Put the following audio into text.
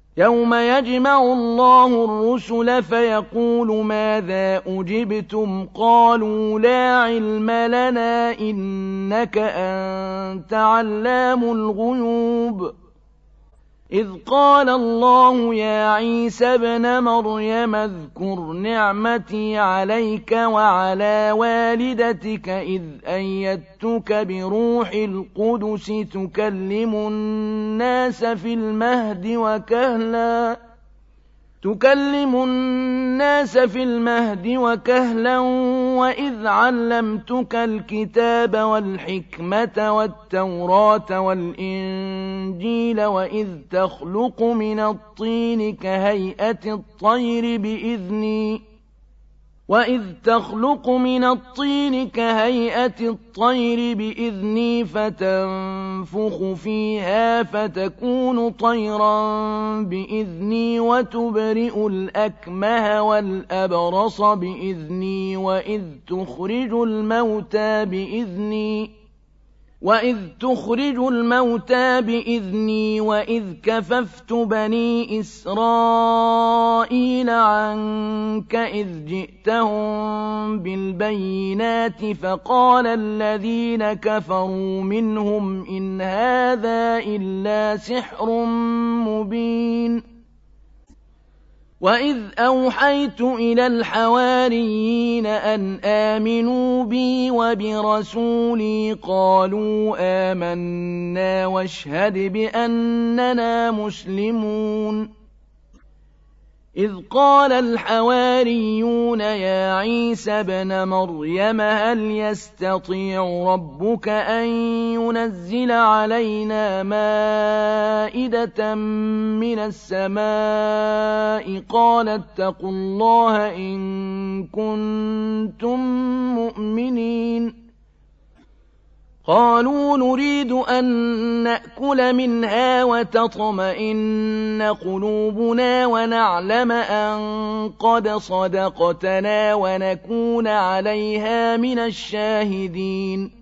يوم يجمع الله الرسل فيقول ماذا أجبتم قالوا لا علم لنا إنك أنت علام الغيوب إذ قال الله يا عيسى ابن مريم اذكر نعمتي عليك وعلى والدتك إذ أيدتك بروح القدس تكلم الناس في المهد وكهلا وإذ علمتك الكتاب والحكمة والتوراة والإنجيل وإذ تخلق من الطين كهيئة الطير بإذني فتنفخ فيها فتكون طيرا بإذني وتبرئ الأكمه والأبرص بإذني وإذ تخرج الموتى بإذني وإذ كففت بني إسرائيل عنك إذ جئتهم بالبينات فقال الذين كفروا منهم إن هذا إلا سحر مبين وإذ أوحيت إلى الحواريين أن آمنوا بي وبرسولي قالوا آمنا واشهد بأننا مسلمون إذ قال الحواريون يا عيسى ابن مريم هل يستطيع ربك أن ينزل علينا مائدة من السماء قال اتقوا الله إن كنتم مؤمنين قالوا نريد أن نأكل منها وتطمئن قلوبنا ونعلم أن قد صدقتنا ونكون عليها من الشاهدين